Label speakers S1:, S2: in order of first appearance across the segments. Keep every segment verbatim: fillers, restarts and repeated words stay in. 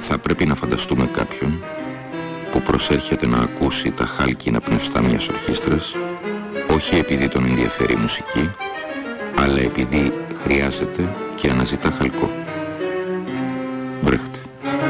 S1: Θα πρέπει να φανταστούμε κάποιον που προσέρχεται να ακούσει τα χάλκινα πνευστά μιας ορχήστρας, όχι επειδή τον ενδιαφέρει η μουσική, αλλά επειδή χρειάζεται και αναζητά χαλκό. Μπρέχτε.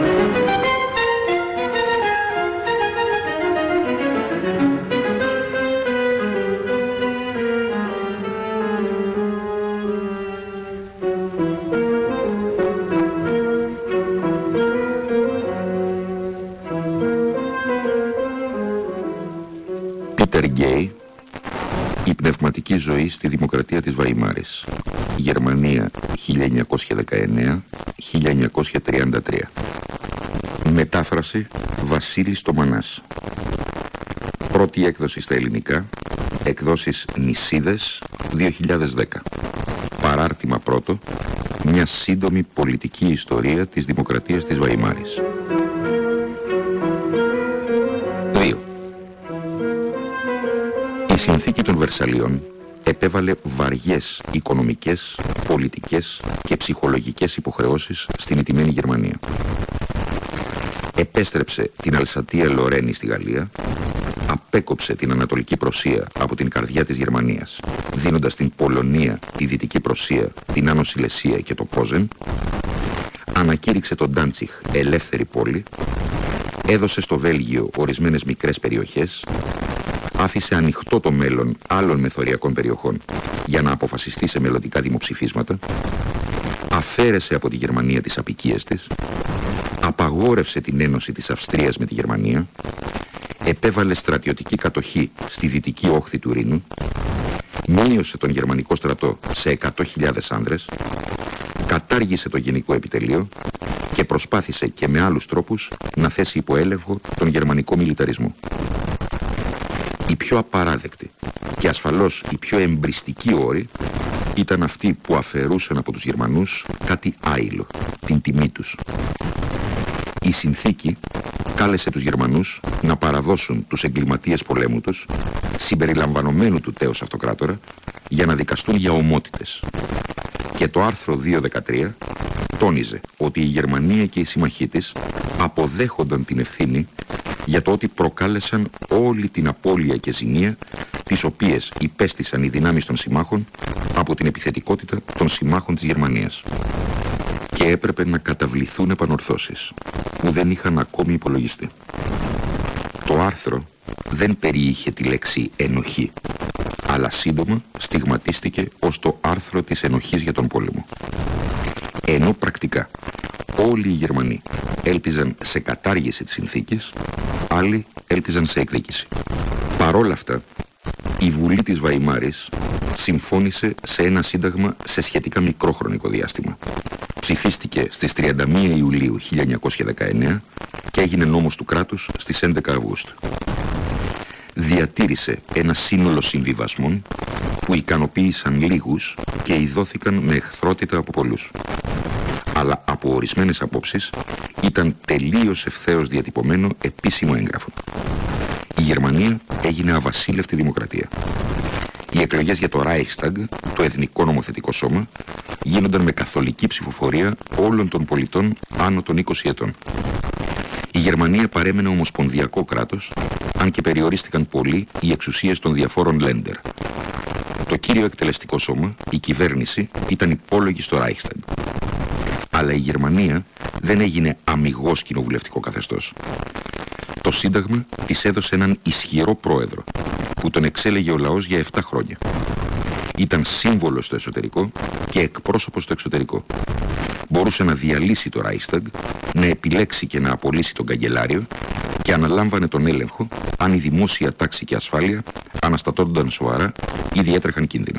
S1: Πίτερ Γκέι, η πνευματική ζωή στη Δημοκρατία της Βαϊμάρης, Γερμανία χίλια εννιακόσια δεκαεννέα με χίλια εννιακόσια τριάντα τρία. Μετάφραση Βασίλης Τομανάς. Πρώτη έκδοση στα ελληνικά, εκδόσεις Νησίδες δύο χιλιάδες δέκα. Παράρτημα πρώτο, μια σύντομη πολιτική ιστορία της Δημοκρατίας της Βαϊμάρης. δύο. Η συνθήκη των Βερσαλιών επέβαλε βαριές οικονομικές, πολιτικές και ψυχολογικές υποχρεώσεις στην ηττημένη Γερμανία. Επέστρεψε την Αλσατία Λορένη στη Γαλλία, απέκοψε την Ανατολική Πρωσία από την καρδιά της Γερμανίας, δίνοντας την Πολωνία, τη Δυτική Πρωσία, την Άνω Σιλεσία και το Πόζεν, ανακήρυξε τον Ντάντσιχ ελεύθερη πόλη, έδωσε στο Βέλγιο ορισμένες μικρές περιοχές, άφησε ανοιχτό το μέλλον άλλων μεθοριακών περιοχών για να αποφασιστεί σε μελλοντικά δημοψηφίσματα, αφαίρεσε από τη Γερμανία τις αποικίες της, απαγόρευσε την ένωση της Αυστρίας με τη Γερμανία, επέβαλε στρατιωτική κατοχή στη δυτική όχθη του Ρήνου, μείωσε τον γερμανικό στρατό σε εκατό χιλιάδες άνδρες, κατάργησε το γενικό επιτελείο και προσπάθησε και με άλλους τρόπους να θέσει υπό έλεγχο τον γερμανικό μιλιταρισμό. Η πιο απαράδεκτη και ασφαλώς η πιο εμπριστική όρη ήταν αυτοί που αφαιρούσαν από τους Γερμανούς κάτι άειλο, την τιμή τους. Η συνθήκη κάλεσε τους Γερμανούς να παραδώσουν τους εγκληματίες πολέμου τους, συμπεριλαμβανομένου του τέος αυτοκράτορα, για να δικαστούν για ομότητες. Και το άρθρο δύο δεκατρία τόνιζε ότι η Γερμανία και οι συμμαχοί της αποδέχονταν την ευθύνη για το ότι προκάλεσαν όλη την απώλεια και ζημία τις οποίες υπέστησαν οι δυνάμεις των συμμάχων από την επιθετικότητα των συμμάχων της Γερμανίας. Και έπρεπε να καταβληθούν επανορθώσεις που δεν είχαν ακόμη υπολογιστεί. Το άρθρο δεν περιείχε τη λέξη ενοχή, αλλά σύντομα στιγματίστηκε ως το άρθρο της ενοχής για τον πόλεμο. Ενώ πρακτικά όλοι οι Γερμανοί έλπιζαν σε κατάργηση της συνθήκης, άλλοι έλπιζαν σε εκδίκηση. Παρόλα αυτά, η Βουλή της Βαϊμάρης συμφώνησε σε ένα σύνταγμα σε σχετικά μικρό χρονικό διάστημα. Ψηφίστηκε στις τριάντα μία Ιουλίου χίλια εννιακόσια δεκαεννέα και έγινε νόμος του κράτους στις έντεκα Αυγούστου. Διατήρησε ένα σύνολο συμβιβασμών που ικανοποίησαν λίγους και ειδώθηκαν με εχθρότητα από πολλούς. Αλλά από ορισμένες απόψεις ήταν τελείως ευθέως διατυπωμένο επίσημο έγγραφο. Η Γερμανία έγινε αβασίλευτη δημοκρατία. Οι εκλογές για το Reichstag, το Εθνικό Νομοθετικό Σώμα, γίνονταν με καθολική ψηφοφορία όλων των πολιτών άνω των είκοσι ετών. Η Γερμανία παρέμενε ομοσπονδιακό κράτος, αν και περιορίστηκαν πολύ οι εξουσίες των διαφόρων Länder. Το κύριο εκτελεστικό σώμα, η κυβέρνηση, ήταν υπόλογη στο Reichstag. Αλλά η Γερμανία δεν έγινε αμιγώς κοινοβουλευτικό καθεστώς. Το Σύνταγμα της έδωσε έναν ισχυρό πρόεδρο, που τον εξέλεγε ο λαός για επτά χρόνια. Ήταν σύμβολος στο εσωτερικό και εκπρόσωπος στο εξωτερικό. Μπορούσε να διαλύσει το Reichstag, να επιλέξει και να απολύσει τον καγκελάριο και αναλάμβανε τον έλεγχο αν η δημόσια τάξη και ασφάλεια αναστατώνονταν σοβαρά ή διέτρεχαν κίνδυνο.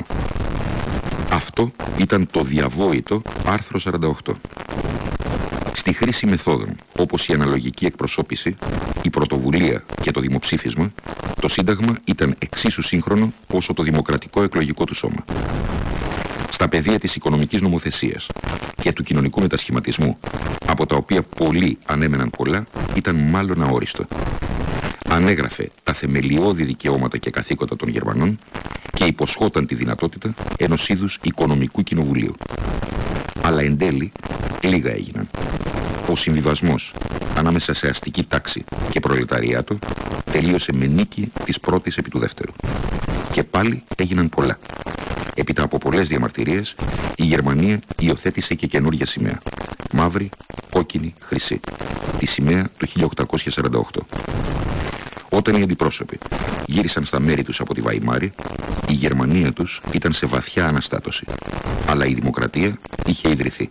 S1: Αυτό ήταν το διαβόητο άρθρο σαράντα οκτώ. Στη χρήση μεθόδων, όπως η αναλογική εκπροσώπηση, η πρωτοβουλία και το δημοψήφισμα, το Σύνταγμα ήταν εξίσου σύγχρονο όσο το δημοκρατικό εκλογικό του σώμα. Στα πεδία της οικονομικής νομοθεσίας και του κοινωνικού μετασχηματισμού, από τα οποία πολλοί ανέμεναν πολλά, ήταν μάλλον αόριστο. Ανέγραφε τα θεμελιώδη δικαιώματα και καθήκοντα των Γερμανών και υποσχόταν τη δυνατότητα ενός είδους οικονομικού κοινοβουλίου. Αλλά εν τέλει λίγα έγιναν. Ο συμβιβασμός ανάμεσα σε αστική τάξη και προλεταριάτο τελείωσε με νίκη της πρώτης επί του δεύτερου. Και πάλι έγιναν πολλά. Έπειτα από πολλές διαμαρτυρίες, η Γερμανία υιοθέτησε και καινούργια σημαία. Μαύρη, κόκκινη, χρυσή. Τη σημαία του χίλια οκτακόσια σαράντα οκτώ. Όταν οι αντιπρόσωποι γύρισαν στα μέρη τους από τη Βαϊμάρη, η Γερμανία τους ήταν σε βαθιά αναστάτωση. Αλλά η δημοκρατία είχε ιδρυθεί.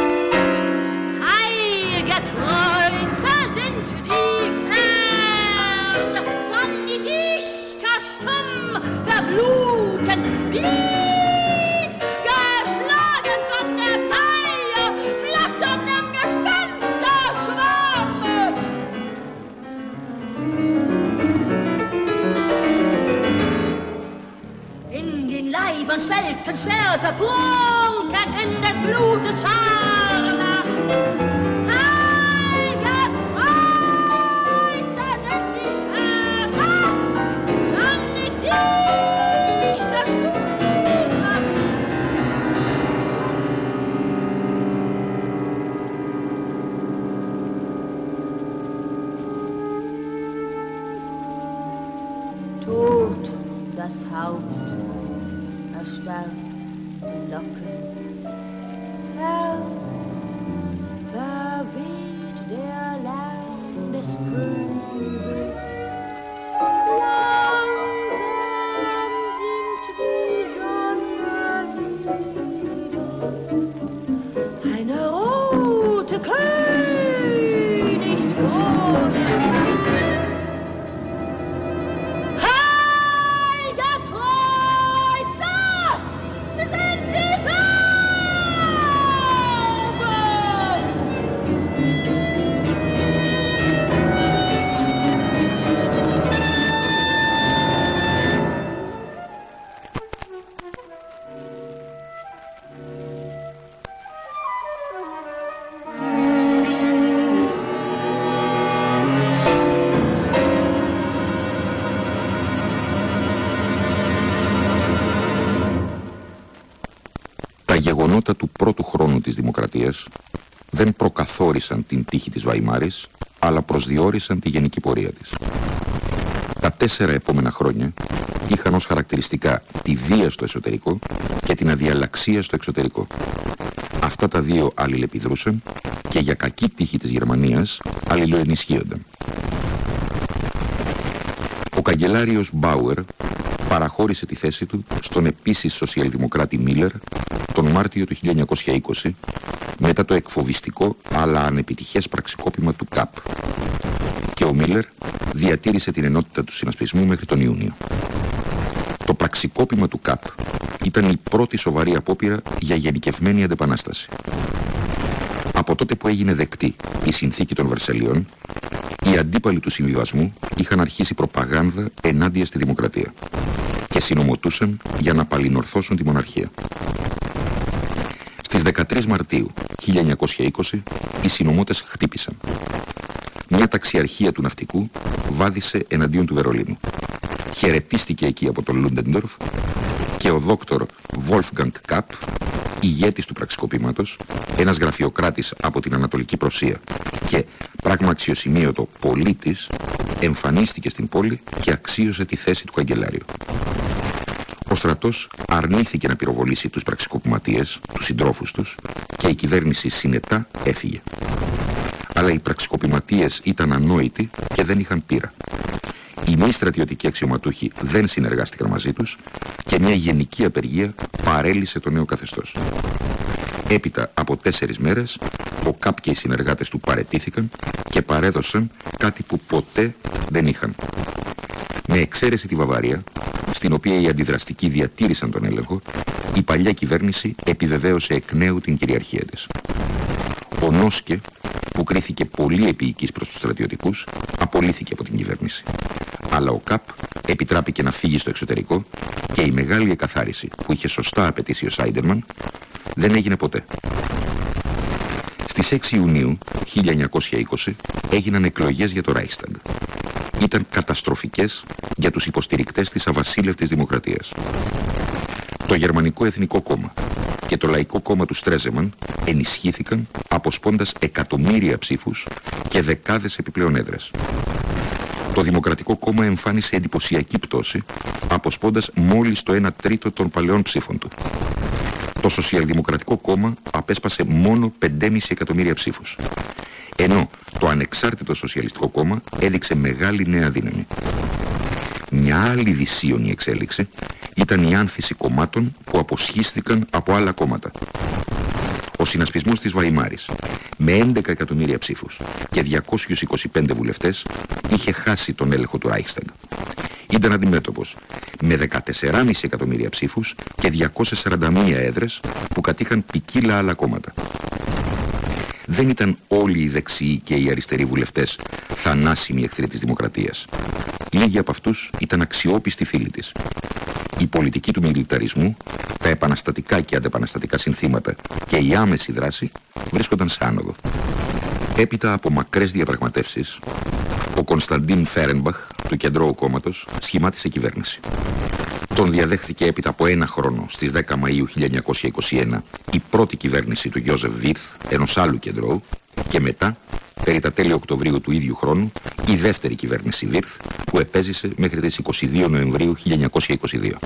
S2: Schwelgten Schwerter, prunkelten des Blutes Scharlach. Heilige Kreuzer sind die Väter, dann die dichter Stufe. Tot das Haupt, erstarrt die Locken, ver, verweht der Lärm des Pöbels. Langsam sinkt die Sonne nieder, eine rote Königskrone.
S1: Τα γεγονότα του πρώτου χρόνου της δημοκρατίας δεν προκαθόρισαν την τύχη της Βαϊμάρης, αλλά προσδιορίσαν τη γενική πορεία της. Τα τέσσερα επόμενα χρόνια είχαν ως χαρακτηριστικά τη βία στο εσωτερικό και την αδιαλλαξία στο εξωτερικό. Αυτά τα δύο αλληλεπιδρούσαν και για κακή τύχη της Γερμανίας αλληλοενισχύονταν. Ο καγκελάριος Μπάουερ παραχώρησε τη θέση του στον επίσης σοσιαλδημοκράτη Μίλερ τον Μάρτιο του χίλια εννιακόσια είκοσι μετά το εκφοβιστικό αλλά ανεπιτυχές πραξικόπημα του ΚΑΠ. Και ο Μίλερ διατήρησε την ενότητα του συνασπισμού μέχρι τον Ιούνιο. Το πραξικόπημα του ΚΑΠ ήταν η πρώτη σοβαρή απόπειρα για γενικευμένη αντεπανάσταση. Από τότε που έγινε δεκτή η συνθήκη των Βερσαλλιών, οι αντίπαλοι του συμβιβασμού είχαν αρχίσει προπαγάνδα ενάντια στη δημοκρατία και συνομωτούσαν για να παλινορθώσουν τη μοναρχία. Στις δεκατρείς Μαρτίου χίλια εννιακόσια είκοσι οι συνομότες χτύπησαν. Μια ταξιαρχία του ναυτικού βάδισε εναντίον του Βερολίνου. Χαιρετίστηκε εκεί από τον Λούντεντορφ και ο δόκτωρ Wolfgang Kapp, ηγέτης του πραξικοπήματος, ένας γραφειοκράτης από την Ανατολική Πρωσία και πράγμα αξιοσημείωτο πολίτης, εμφανίστηκε στην πόλη και αξίωσε τη θέση του καγκελάριου. Ο στρατός αρνήθηκε να πυροβολήσει τους πραξικοπηματίες, τους συντρόφους τους, και η κυβέρνηση συνετά έφυγε. Αλλά οι πραξικοπηματίες ήταν ανόητοι και δεν είχαν πείρα. Οι μη στρατιωτικοί αξιωματούχοι δεν συνεργάστηκαν μαζί τους και μια γενική απεργία παρέλυσε το νέο καθεστώς. Έπειτα από τέσσερις μέρες, ο ΚΑΠ και οι συνεργάτες του παραιτήθηκαν και παρέδωσαν κάτι που ποτέ δεν είχαν. Με εξαίρεση τη Βαβαρία, στην οποία οι αντιδραστικοί διατήρησαν τον έλεγχο, η παλιά κυβέρνηση επιβεβαίωσε εκ νέου την κυριαρχία της. Ο Νόσκε, που κρίθηκε πολύ επίοικης προς τους στρατιωτικούς, απολύθηκε από την κυβέρνηση. Αλλά ο ΚΑΠ επιτράπηκε να φύγει στο εξωτερικό και η μεγάλη εκαθάριση που είχε σωστά απαιτήσει ο Σάιντερμαν δεν έγινε ποτέ. Στις έξι Ιουνίου χίλια εννιακόσια είκοσι έγιναν εκλογές για το Ράιχσταγκ. Ήταν καταστροφικές για τους υποστηρικτές της αβασίλευτης δημοκρατίας. Το Γερμανικό Εθνικό Κόμμα, και το Λαϊκό Κόμμα του Στρέζεμαν ενισχύθηκαν αποσπώντας εκατομμύρια ψήφους και δεκάδες επιπλέον έδρες. Το Δημοκρατικό Κόμμα εμφάνισε εντυπωσιακή πτώση, αποσπώντας μόλις το ένα τρίτο των παλαιών ψήφων του. Το Σοσιαλδημοκρατικό Κόμμα απέσπασε μόνο πέντε κόμμα πέντε εκατομμύρια ψήφους, ενώ το Ανεξάρτητο Σοσιαλιστικό Κόμμα έδειξε μεγάλη νέα δύναμη. Μια άλλη δυσίωνη εξέλιξη ήταν η άνθηση κομμάτων που αποσχίστηκαν από άλλα κόμματα. Ο συνασπισμός της Βαϊμάρης, με έντεκα εκατομμύρια ψήφους και διακόσιους είκοσι πέντε βουλευτές, είχε χάσει τον έλεγχο του Reichstag. Ήταν αντιμέτωπος με δεκατέσσερα κόμμα πέντε εκατομμύρια ψήφους και διακόσιες σαράντα μία έδρες που κατήχαν ποικίλα άλλα κόμματα. Δεν ήταν όλοι οι δεξιοί και οι αριστεροί βουλευτές θανάσιμοι εχθροί της δημοκρατίας. Λίγοι από αυτούς ήταν αξιόπιστοι φίλοι της. Η πολιτική του μιλιταρισμού, τα επαναστατικά και αντεπαναστατικά συνθήματα και η άμεση δράση βρίσκονταν σε άνοδο. Έπειτα από μακρές διαπραγματεύσεις, ο Κωνσταντίν Φέρενμπαχ του Κεντρώου Κόμματος σχημάτισε κυβέρνηση. Τον διαδέχθηκε έπειτα από ένα χρόνο στις δέκα Μαΐου χίλια εννιακόσια είκοσι ένα η πρώτη κυβέρνηση του Γιώζεφ Βίρθ, ενός άλλου κεντρώου, και μετά, περί τα τέλη Οκτωβρίου του ίδιου χρόνου, η δεύτερη κυβέρνηση Βίρθ, που επέζησε μέχρι τις είκοσι δύο Νοεμβρίου χίλια εννιακόσια είκοσι δύο.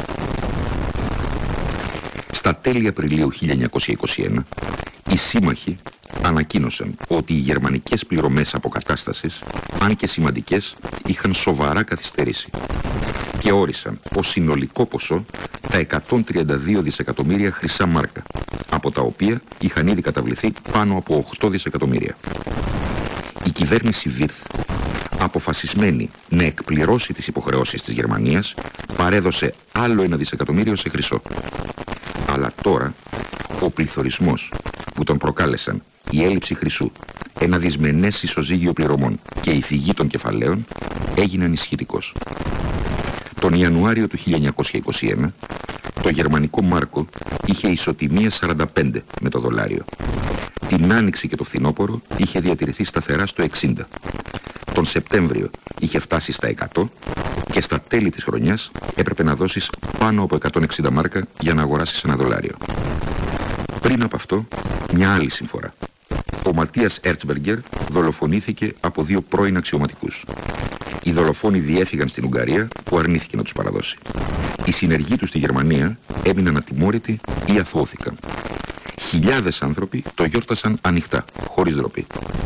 S1: Στα τέλη Απριλίου χίλια εννιακόσια είκοσι ένα, οι σύμμαχοι ανακοίνωσαν ότι οι γερμανικές πληρωμές αποκατάστασης, αν και σημαντικές, είχαν σοβαρά καθυστερήσει και όρισαν ως συνολικό ποσό τα εκατόν τριάντα δύο δισεκατομμύρια χρυσά μάρκα, από τα οποία είχαν ήδη καταβληθεί πάνω από οκτώ δισεκατομμύρια. Η κυβέρνηση Βίρθ, αποφασισμένη να εκπληρώσει τις υποχρεώσεις της Γερμανίας, παρέδωσε άλλο ένα δισεκατομμύριο σε χρυσό. Αλλά τώρα ο πληθωρισμός που τον προκάλεσαν η έλλειψη χρυσού, ένα δυσμενές ισοζύγιο πληρωμών και η φυγή των κεφαλαίων έγινε ανισχυτικός. Τον Ιανουάριο του χίλια εννιακόσια είκοσι ένα το γερμανικό μάρκο είχε ισοτιμία σαράντα πέντε με το δολάριο. Την άνοιξη και το φθινόπωρο είχε διατηρηθεί σταθερά στο εξήντα. Τον Σεπτέμβριο είχε φτάσει στα εκατό και στα τέλη της χρονιάς έπρεπε να δώσεις πάνω από εκατόν εξήντα μάρκα για να αγοράσεις ένα δολάριο. Πριν από αυτό, μια άλλη συμφορά. Ο Ματίας Ερτσμπεργκερ δολοφονήθηκε από δύο πρώην αξιωματικούς. Οι δολοφόνοι διέφυγαν στην Ουγγαρία, που αρνήθηκε να τους παραδώσει. Οι συνεργοί τους στη Γερμανία έμειναν ατιμόρυτοι ή αθώθηκαν. Χιλιάδες άνθρωποι το γιόρτασαν ανοιχτά, χωρίς ντροπή.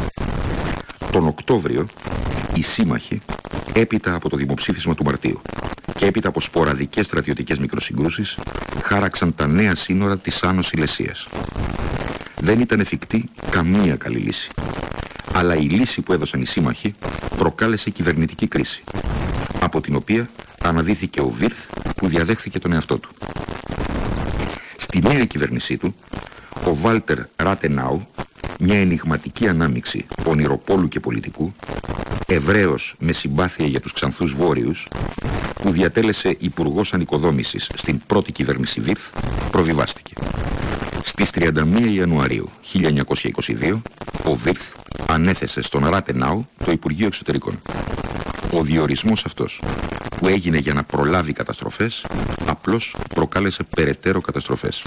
S1: Τον Οκτώβριο, οι σύμμαχοι, έπειτα από το δημοψήφισμα του Μαρτίου και έπειτα από σποραδικές στρατιωτικές μικροσυγκρούσεις, χάραξαν τα νέα σύνορα της Άνω Σιλεσίας. Δεν ήταν εφικτή καμία καλή λύση. Αλλά η λύση που έδωσαν οι σύμμαχοι προκάλεσε κυβερνητική κρίση, από την οποία αναδύθηκε ο Βίρθ, που διαδέχθηκε τον εαυτό του. Στη νέα κυβέρνησή του, ο Βάλτερ Ράτενάου, μια ενιγματική ανάμειξη ονειροπόλου και πολιτικού, Εβραίος με συμπάθεια για τους ξανθούς Βόρειους, που διατέλεσε υπουργός ανοικοδόμησης στην πρώτη κυβέρνηση Βίρθ, προβιβάστηκε. Στις τριάντα μία Ιανουαρίου χίλια εννιακόσια είκοσι δύο, ο Βίρθ ανέθεσε στον Ράτενάου το Υπουργείο Εξωτερικών. Ο διορισμός αυτός, που έγινε για να προλάβει καταστροφές, απλώς προκάλεσε περαιτέρω καταστροφές.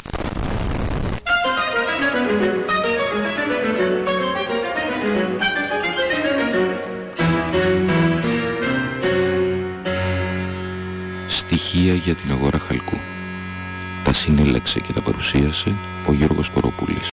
S1: Στοιχεία για την αγορά χαλκού. Τα συνέλεξε και τα παρουσίασε ο Γιώργος Κοροπούλης.